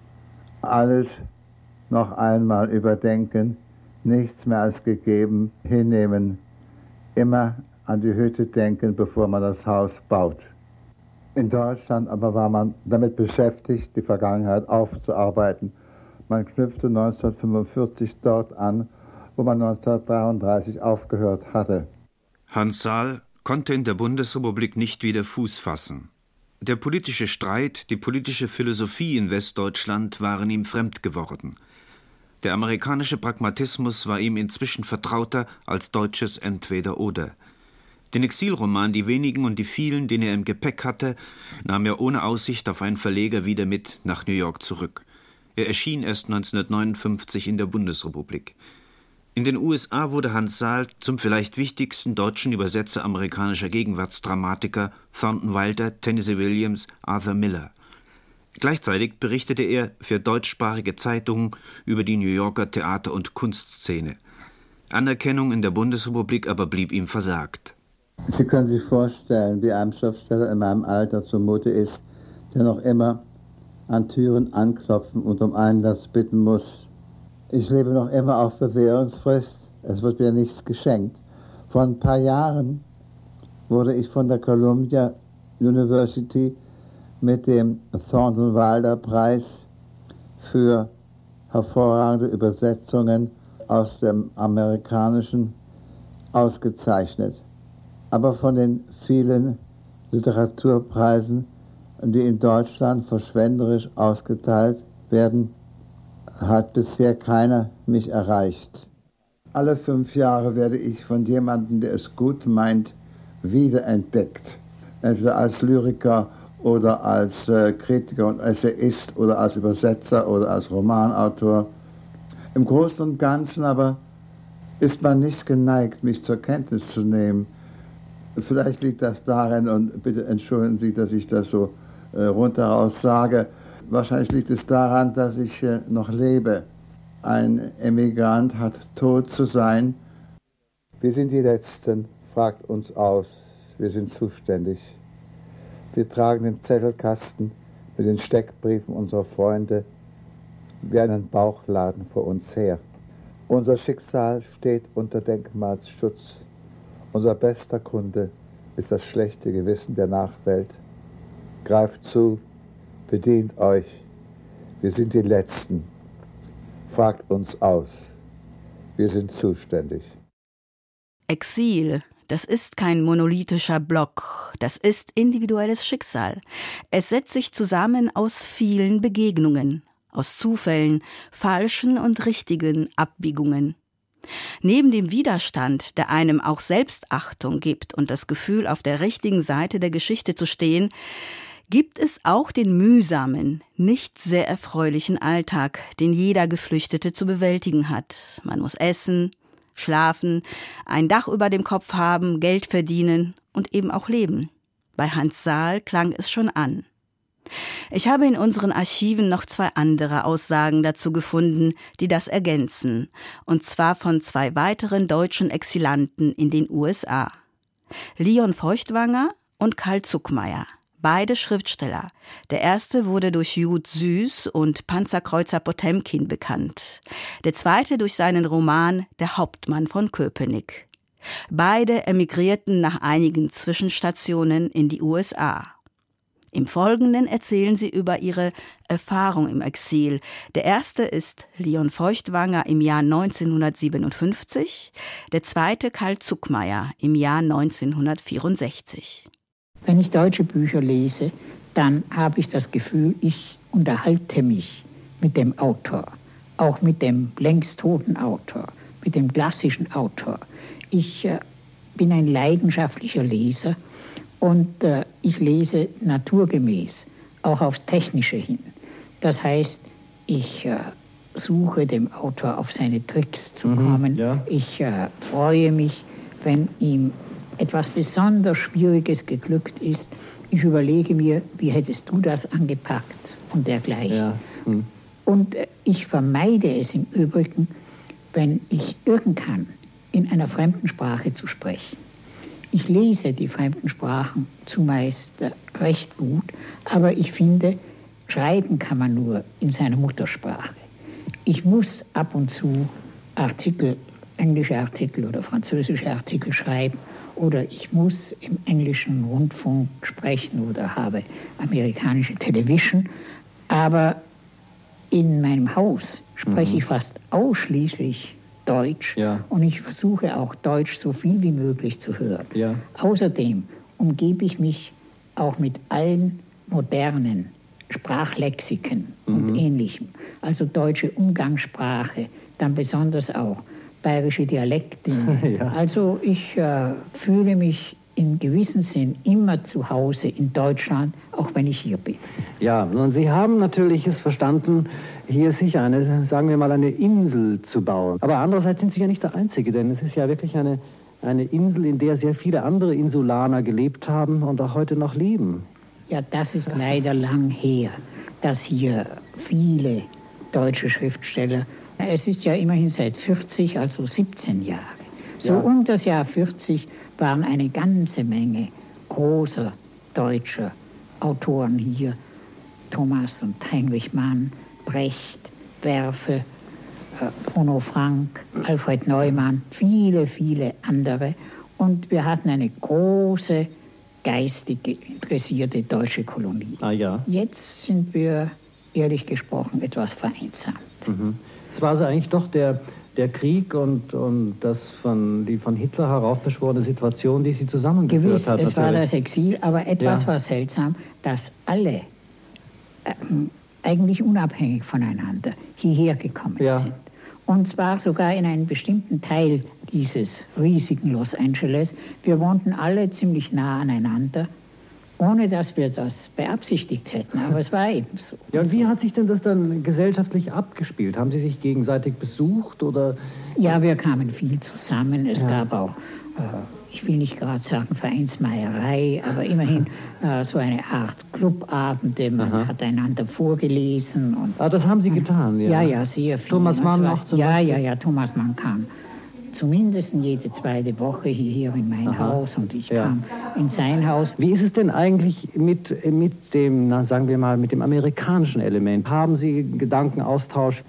alles noch einmal überdenken, nichts mehr als gegeben hinnehmen, immer an die Hütte denken, bevor man das Haus baut. In Deutschland aber war man damit beschäftigt, die Vergangenheit aufzuarbeiten. Man knüpfte neunzehnhundertfünfundvierzig dort an, wo man neunzehnhundertdreiunddreißig aufgehört hatte. Hans Saal konnte in der Bundesrepublik nicht wieder Fuß fassen. Der politische Streit, die politische Philosophie in Westdeutschland waren ihm fremd geworden. Der amerikanische Pragmatismus war ihm inzwischen vertrauter als deutsches Entweder-Oder. Den Exilroman »Die wenigen und die vielen«, den er im Gepäck hatte, nahm er ohne Aussicht auf einen Verleger wieder mit nach New York zurück. Er erschien erst neunzehnhundertneunundfünfzig in der Bundesrepublik. In den U S A wurde Hans Saal zum vielleicht wichtigsten deutschen Übersetzer amerikanischer Gegenwartsdramatiker Thornton Wilder, Tennessee Williams, Arthur Miller. Gleichzeitig berichtete er für deutschsprachige Zeitungen über die New Yorker Theater- und Kunstszene. Anerkennung in der Bundesrepublik aber blieb ihm versagt. Sie können sich vorstellen, wie einem Schriftsteller in meinem Alter zumute ist, der noch immer an Türen anklopfen und um Einlass bitten muss. Ich lebe noch immer auf Bewährungsfrist. Es wird mir nichts geschenkt. Vor ein paar Jahren wurde ich von der Columbia University mit dem Thornton Wilder Preis für hervorragende Übersetzungen aus dem Amerikanischen ausgezeichnet. Aber von den vielen Literaturpreisen, die in Deutschland verschwenderisch ausgeteilt werden, hat bisher keiner mich erreicht. Alle fünf Jahre werde ich von jemandem, der es gut meint, wiederentdeckt. Entweder als Lyriker oder als äh, Kritiker und Essayist oder als Übersetzer oder als Romanautor. Im Großen und Ganzen aber ist man nicht geneigt, mich zur Kenntnis zu nehmen. Vielleicht liegt das darin, und bitte entschuldigen Sie, dass ich das so äh, rundheraus sage, wahrscheinlich liegt es daran, dass ich äh, noch lebe. Ein Emigrant hat tot zu sein. Wir sind die Letzten, fragt uns aus. Wir sind zuständig. Wir tragen den Zettelkasten mit den Steckbriefen unserer Freunde wie einen Bauchladen vor uns her. Unser Schicksal steht unter Denkmalsschutz. Unser bester Kunde ist das schlechte Gewissen der Nachwelt. Greift zu, bedient euch. Wir sind die Letzten. Fragt uns aus. Wir sind zuständig. Exil, das ist kein monolithischer Block, das ist individuelles Schicksal. Es setzt sich zusammen aus vielen Begegnungen, aus Zufällen, falschen und richtigen Abbiegungen. Neben dem Widerstand, der einem auch Selbstachtung gibt und das Gefühl, auf der richtigen Seite der Geschichte zu stehen, gibt es auch den mühsamen, nicht sehr erfreulichen Alltag, den jeder Geflüchtete zu bewältigen hat. Man muss essen, schlafen, ein Dach über dem Kopf haben, Geld verdienen und eben auch leben. Bei Hans Saal klang es schon an. Ich habe in unseren Archiven noch zwei andere Aussagen dazu gefunden, die das ergänzen, und zwar von zwei weiteren deutschen Exilanten in den U S A. Leon Feuchtwanger und Karl Zuckmayer. Beide Schriftsteller. Der erste wurde durch Jud Süß und Panzerkreuzer Potemkin bekannt. Der zweite durch seinen Roman Der Hauptmann von Köpenick. Beide emigrierten nach einigen Zwischenstationen in die U S A. Im Folgenden erzählen sie über ihre Erfahrung im Exil. Der erste ist Leon Feuchtwanger im Jahr neunzehnhundertsiebenundfünfzig, der zweite Karl Zuckmayer im Jahr neunzehnhundertvierundsechzig. Wenn ich deutsche Bücher lese, dann habe ich das Gefühl, ich unterhalte mich mit dem Autor, auch mit dem längst toten Autor, mit dem klassischen Autor. Ich äh, bin ein leidenschaftlicher Leser und äh, ich lese naturgemäß, auch aufs Technische hin. Das heißt, ich äh, suche dem Autor auf seine Tricks zu kommen. Mhm, ja. Ich äh, freue mich, wenn ihm etwas besonders Schwieriges geglückt ist. Ich überlege mir, wie hättest du das angepackt und dergleichen. Ja. Hm. Und äh, ich vermeide es im Übrigen, wenn ich irgend kann, in einer fremden Sprache zu sprechen. Ich lese die fremden Sprachen zumeist äh, recht gut, aber ich finde, schreiben kann man nur in seiner Muttersprache. Ich muss ab und zu Artikel, englische Artikel oder französische Artikel schreiben, oder ich muss im englischen Rundfunk sprechen oder habe amerikanische Television. Aber in meinem Haus spreche mhm. ich fast ausschließlich Deutsch. Ja. Und ich versuche auch Deutsch so viel wie möglich zu hören. Ja. Außerdem umgebe ich mich auch mit allen modernen Sprachlexiken mhm. und Ähnlichem. Also deutsche Umgangssprache, dann besonders auch bayerische Dialekte. Ja. Also ich äh, fühle mich in gewissem Sinn immer zu Hause in Deutschland, auch wenn ich hier bin. Ja, und Sie haben natürlich es verstanden, hier sich eine, sagen wir mal, eine Insel zu bauen. Aber andererseits sind Sie ja nicht der Einzige, denn es ist ja wirklich eine, eine Insel, in der sehr viele andere Insulaner gelebt haben und auch heute noch leben. Ja, das ist leider lang her, dass hier viele deutsche Schriftsteller, es ist ja immerhin seit vierzig, also siebzehn Jahre. So ja. um das Jahr vierzig waren eine ganze Menge großer deutscher Autoren hier. Thomas und Heinrich Mann, Brecht, Werfe, Bruno Frank, Alfred Neumann, viele, viele andere. Und wir hatten eine große, geistig interessierte deutsche Kolonie. Ah, ja. Jetzt sind wir, ehrlich gesprochen, etwas vereinsamt. Mhm. Es war also eigentlich doch der, der Krieg und, und das von, die von Hitler heraufbeschworene Situation, die sie zusammengeführt Gewiss, hat. es natürlich. war das Exil, aber etwas Ja. war seltsam, dass alle ähm, eigentlich unabhängig voneinander hierher gekommen Ja. sind. Und zwar sogar in einem bestimmten Teil dieses riesigen Los Angeles. Wir wohnten alle ziemlich nah aneinander, ohne dass wir das beabsichtigt hätten. Aber es war eben so. Ja, und wie hat sich denn das dann gesellschaftlich abgespielt? Haben Sie sich gegenseitig besucht oder? Ja, wir kamen viel zusammen. Es Ja. gab auch, äh, ich will nicht gerade sagen Vereinsmeierei, aber immerhin äh, so eine Art Clubabende. Man Aha. hat einander vorgelesen. Und Ah, das haben Sie getan, ja. ja, ja, sehr viel. Thomas Mann Also, auch zum Ja, Beispiel? ja, ja, Thomas Mann kam zumindest jede zweite Woche hierher in mein Aha. Haus und ich Ja. kam in sein Haus. Wie ist es denn eigentlich mit, mit dem, na, sagen wir mal, mit dem amerikanischen Element? Haben Sie Gedankenaustausch?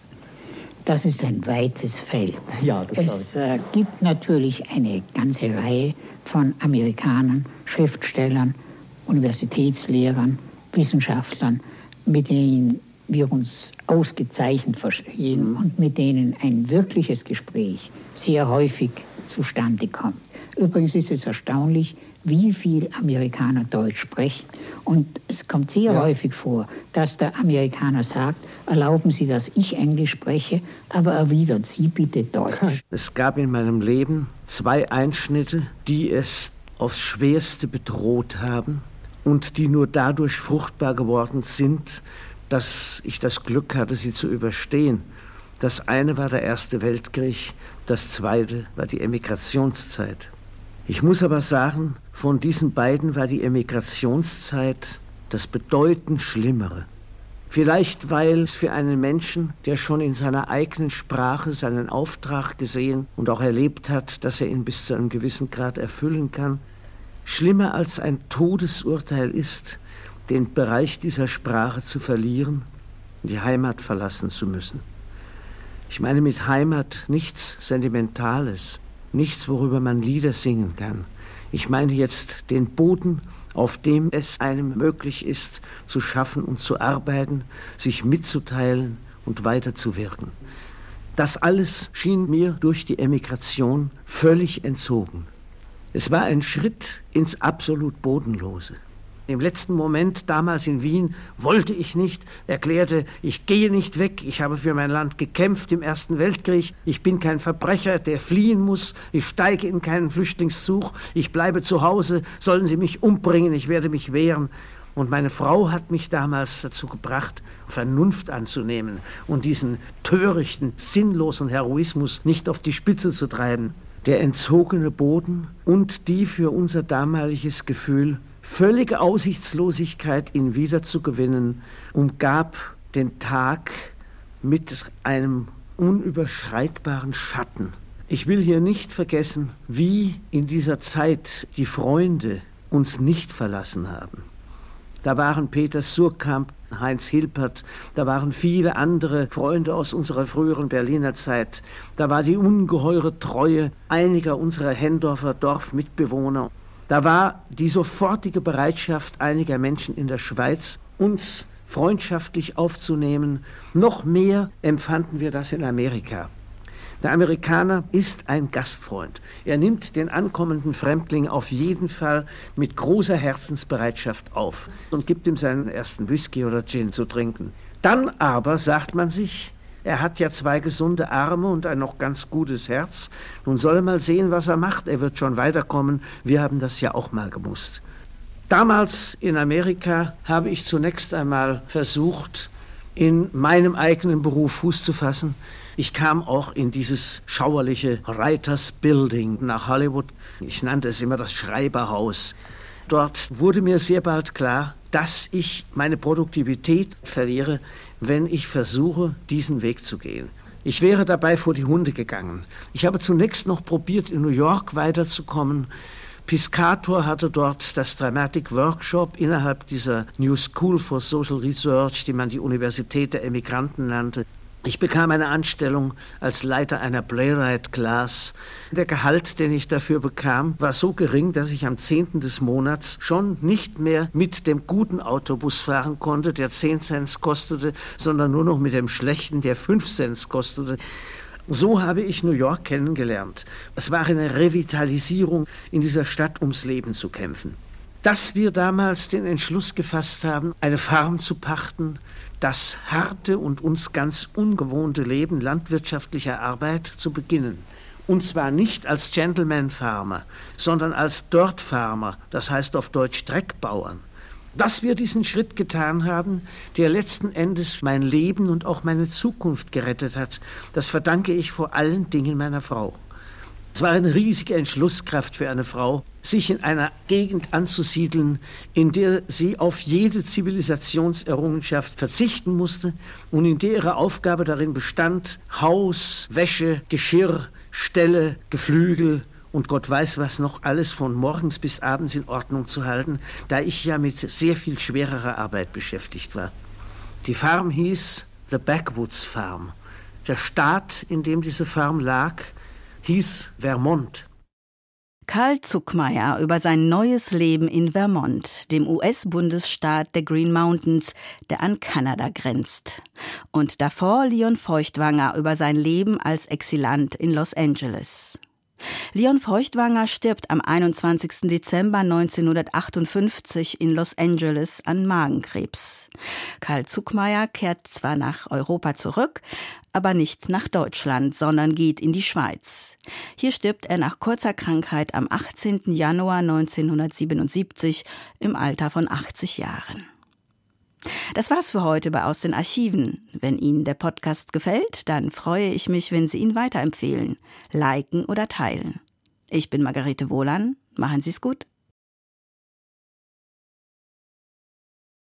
Das ist ein weites Feld. Ja, das glaube Es äh, gibt natürlich eine ganze Reihe von Amerikanern, Schriftstellern, Universitätslehrern, Wissenschaftlern, mit denen wir uns ausgezeichnet verstehen Mhm. und mit denen ein wirkliches Gespräch sehr häufig zustande kommt. Übrigens ist es erstaunlich, wie viel Amerikaner Deutsch sprechen. Und es kommt sehr Ja. häufig vor, dass der Amerikaner sagt, erlauben Sie, dass ich Englisch spreche, aber erwidert Sie bitte Deutsch. Es gab in meinem Leben zwei Einschnitte, die es aufs Schwerste bedroht haben und die nur dadurch fruchtbar geworden sind, dass ich das Glück hatte, sie zu überstehen. Das eine war der Erste Weltkrieg, das zweite war die Emigrationszeit. Ich muss aber sagen, von diesen beiden war die Emigrationszeit das bedeutend Schlimmere. Vielleicht, weil es für einen Menschen, der schon in seiner eigenen Sprache seinen Auftrag gesehen und auch erlebt hat, dass er ihn bis zu einem gewissen Grad erfüllen kann, schlimmer als ein Todesurteil ist, den Bereich dieser Sprache zu verlieren und die Heimat verlassen zu müssen. Ich meine mit Heimat nichts Sentimentales, nichts, worüber man Lieder singen kann. Ich meine jetzt den Boden, auf dem es einem möglich ist, zu schaffen und zu arbeiten, sich mitzuteilen und weiterzuwirken. Das alles schien mir durch die Emigration völlig entzogen. Es war ein Schritt ins absolut Bodenlose. Im letzten Moment, damals in Wien, wollte ich nicht, erklärte, ich gehe nicht weg, ich habe für mein Land gekämpft im Ersten Weltkrieg, ich bin kein Verbrecher, der fliehen muss, ich steige in keinen Flüchtlingszug, ich bleibe zu Hause, sollen Sie mich umbringen, ich werde mich wehren. Und meine Frau hat mich damals dazu gebracht, Vernunft anzunehmen und diesen törichten, sinnlosen Heroismus nicht auf die Spitze zu treiben. Der entzogene Boden und die für unser damaliges Gefühl völlige Aussichtslosigkeit, ihn wiederzugewinnen, umgab den Tag mit einem unüberschreitbaren Schatten. Ich will hier nicht vergessen, wie in dieser Zeit die Freunde uns nicht verlassen haben. Da waren Peter Surkamp, Heinz Hilpert, da waren viele andere Freunde aus unserer früheren Berliner Zeit. Da war die ungeheure Treue einiger unserer Hendorfer Dorfmitbewohner. Da war die sofortige Bereitschaft einiger Menschen in der Schweiz, uns freundschaftlich aufzunehmen. Noch mehr empfanden wir das in Amerika. Der Amerikaner ist ein Gastfreund. Er nimmt den ankommenden Fremdling auf jeden Fall mit großer Herzensbereitschaft auf und gibt ihm seinen ersten Whisky oder Gin zu trinken. Dann aber sagt man sich, er hat ja zwei gesunde Arme und ein noch ganz gutes Herz. Nun soll er mal sehen, was er macht. Er wird schon weiterkommen. Wir haben das ja auch mal gemusst. Damals in Amerika habe ich zunächst einmal versucht, in meinem eigenen Beruf Fuß zu fassen. Ich kam auch in dieses schauerliche Writers Building nach Hollywood. Ich nannte es immer das Schreiberhaus. Dort wurde mir sehr bald klar, dass ich meine Produktivität verliere, wenn ich versuche, diesen Weg zu gehen. Ich wäre dabei vor die Hunde gegangen. Ich habe zunächst noch probiert, in New York weiterzukommen. Piscator hatte dort das Dramatic Workshop innerhalb dieser New School for Social Research, die man die Universität der Emigranten nannte. Ich bekam eine Anstellung als Leiter einer Playwright Class. Der Gehalt, den ich dafür bekam, war so gering, dass ich am zehnten des Monats schon nicht mehr mit dem guten Autobus fahren konnte, der zehn Cent kostete, sondern nur noch mit dem schlechten, der fünf Cent kostete. So habe ich New York kennengelernt. Es war eine Revitalisierung in dieser Stadt, ums Leben zu kämpfen. Dass wir damals den Entschluss gefasst haben, eine Farm zu pachten, das harte und uns ganz ungewohnte Leben landwirtschaftlicher Arbeit zu beginnen. Und zwar nicht als Gentleman-Farmer, sondern als Dirt-Farmer, das heißt auf Deutsch Dreckbauern. Dass wir diesen Schritt getan haben, der letzten Endes mein Leben und auch meine Zukunft gerettet hat, das verdanke ich vor allen Dingen meiner Frau. Es war eine riesige Entschlusskraft für eine Frau, sich in einer Gegend anzusiedeln, in der sie auf jede Zivilisationserrungenschaft verzichten musste und in der ihre Aufgabe darin bestand, Haus, Wäsche, Geschirr, Ställe, Geflügel und Gott weiß was noch alles von morgens bis abends in Ordnung zu halten, da ich ja mit sehr viel schwererer Arbeit beschäftigt war. Die Farm hieß The Backwoods Farm. Der Staat, in dem diese Farm lag, hieß Vermont. Carl Zuckmayer über sein neues Leben in Vermont, dem U S-Bundesstaat der Green Mountains, der an Kanada grenzt. Und davor Leon Feuchtwanger über sein Leben als Exilant in Los Angeles. Leon Feuchtwanger stirbt am einundzwanzigsten Dezember neunzehnhundertachtundfünfzig in Los Angeles an Magenkrebs. Carl Zuckmayer kehrt zwar nach Europa zurück, aber nicht nach Deutschland, sondern geht in die Schweiz. Hier stirbt er nach kurzer Krankheit am achtzehnten Januar neunzehnhundertsiebenundsiebzig im Alter von achtzig Jahren. Das war's für heute bei Aus den Archiven. Wenn Ihnen der Podcast gefällt, dann freue ich mich, wenn Sie ihn weiterempfehlen, liken oder teilen. Ich bin Margarete Wohlan. Machen Sie's gut.